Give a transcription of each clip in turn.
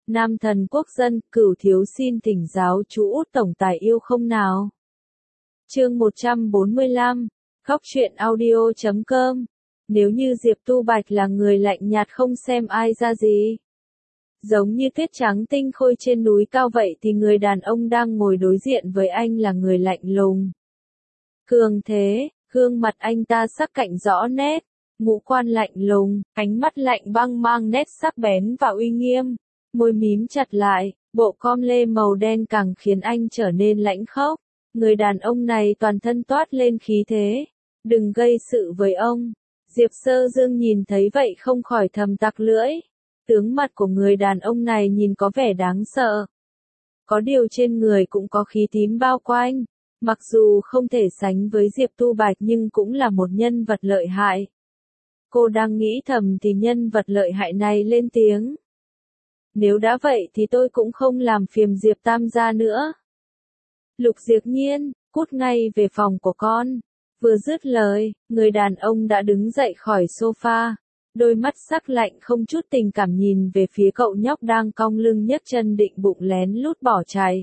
Nam thần quốc dân, Cửu thiếu xin thỉnh giáo chú Út tổng tài yêu không nào. Chương 145, Khóc chuyện audio.com. Nếu như Diệp Tu Bạch là người lạnh nhạt không xem ai ra gì, giống như tuyết trắng tinh khôi trên núi cao vậy, thì người đàn ông đang ngồi đối diện với anh là người lạnh lùng, cường thế. Gương mặt anh ta sắc cạnh rõ nét, ngũ quan lạnh lùng, ánh mắt lạnh băng mang nét sắc bén và uy nghiêm, môi mím chặt lại, bộ com lê màu đen càng khiến anh trở nên lãnh khốc. Người đàn ông này toàn thân toát lên khí thế, đừng gây sự với ông. Diệp Sơ Dương nhìn thấy vậy không khỏi thầm tặc lưỡi. Tướng mặt của người đàn ông này nhìn có vẻ đáng sợ. Có điều trên người cũng có khí tím bao quanh. Mặc dù không thể sánh với Diệp Tu Bạch nhưng cũng là một nhân vật lợi hại. Cô đang nghĩ thầm thì nhân vật lợi hại này lên tiếng. Nếu đã vậy thì tôi cũng không làm phiền Diệp Tam gia nữa. Lục Diệp Nhiên, cút ngay về phòng của con. Vừa dứt lời, người đàn ông đã đứng dậy khỏi sofa. Đôi mắt sắc lạnh không chút tình cảm nhìn về phía cậu nhóc đang cong lưng nhấc chân định bụng lén lút bỏ chạy.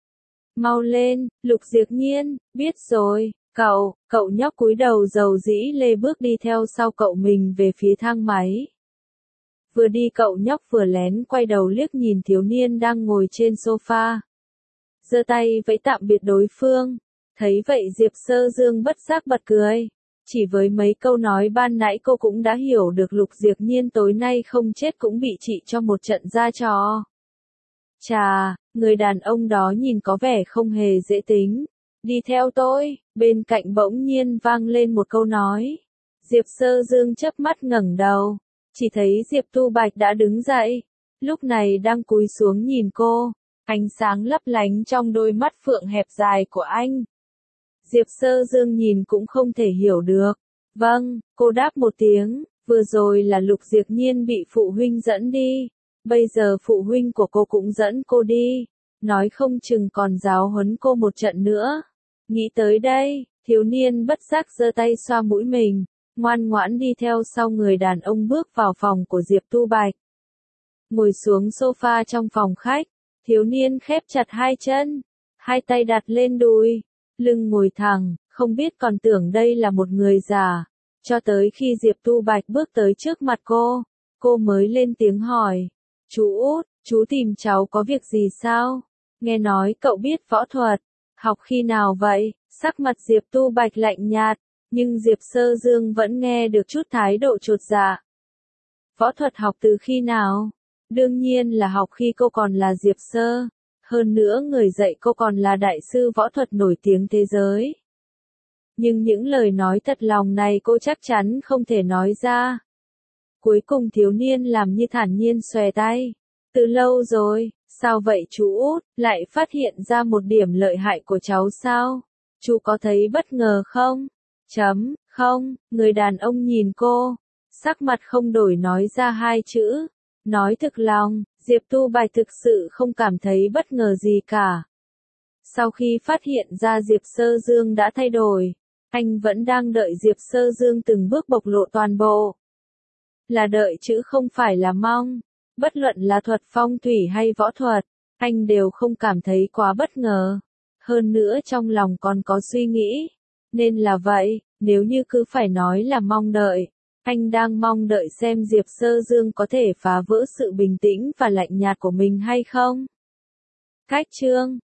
Mau lên, Lục Diệp Nhiên, biết rồi, cậu nhóc cúi đầu dầu dĩ lê bước đi theo sau cậu mình về phía thang máy. Vừa đi cậu nhóc vừa lén quay đầu liếc nhìn thiếu niên đang ngồi trên sofa. Giơ tay vẫy tạm biệt đối phương. Thấy vậy Diệp Sơ Dương bất giác bật cười. Chỉ với mấy câu nói ban nãy cô cũng đã hiểu được Lục Diệp Nhiên tối nay không chết cũng bị trị cho một trận ra trò. Chà, người đàn ông đó nhìn có vẻ không hề dễ tính. Đi theo tôi, bên cạnh bỗng nhiên vang lên một câu nói. Diệp Sơ Dương chớp mắt ngẩng đầu, chỉ thấy Diệp Tu Bạch đã đứng dậy, lúc này đang cúi xuống nhìn cô, ánh sáng lấp lánh trong đôi mắt phượng hẹp dài của anh. Diệp Sơ Dương nhìn cũng không thể hiểu được. Vâng, cô đáp một tiếng, vừa rồi là Lục Diệp Nhiên bị phụ huynh dẫn đi. Bây giờ phụ huynh của cô cũng dẫn cô đi, nói không chừng còn giáo huấn cô một trận nữa. Nghĩ tới đây, thiếu niên bất giác giơ tay xoa mũi mình, ngoan ngoãn đi theo sau người đàn ông bước vào phòng của Diệp Tu Bạch. Ngồi xuống sofa trong phòng khách, thiếu niên khép chặt hai chân, hai tay đặt lên đùi, lưng ngồi thẳng, không biết còn tưởng đây là một người già. Cho tới khi Diệp Tu Bạch bước tới trước mặt cô mới lên tiếng hỏi. Chú Út, chú tìm cháu có việc gì sao? Nghe nói cậu biết võ thuật, học khi nào vậy? Sắc mặt Diệp Tu Bạch lạnh nhạt, nhưng Diệp Sơ Dương vẫn nghe được chút thái độ chột dạ. Võ thuật học từ khi nào? Đương nhiên là học khi cô còn là Diệp Sơ. Hơn nữa người dạy cô còn là đại sư võ thuật nổi tiếng thế giới. Nhưng những lời nói thật lòng này cô chắc chắn không thể nói ra. Cuối cùng thiếu niên làm như thản nhiên xòe tay. Từ lâu rồi, sao vậy chú Út, lại phát hiện ra một điểm lợi hại của cháu sao? Chú có thấy bất ngờ không? Không, người đàn ông nhìn cô, sắc mặt không đổi nói ra hai chữ. Nói thực lòng, Diệp Tu Bạch thực sự không cảm thấy bất ngờ gì cả. Sau khi phát hiện ra Diệp Sơ Dương đã thay đổi, anh vẫn đang đợi Diệp Sơ Dương từng bước bộc lộ toàn bộ. Là đợi chứ không phải là mong. Bất luận là thuật phong thủy hay võ thuật, anh đều không cảm thấy quá bất ngờ. Hơn nữa trong lòng còn có suy nghĩ. Nên là vậy, nếu như cứ phải nói là mong đợi, anh đang mong đợi xem Diệp Sơ Dương có thể phá vỡ sự bình tĩnh và lạnh nhạt của mình hay không. Cách chương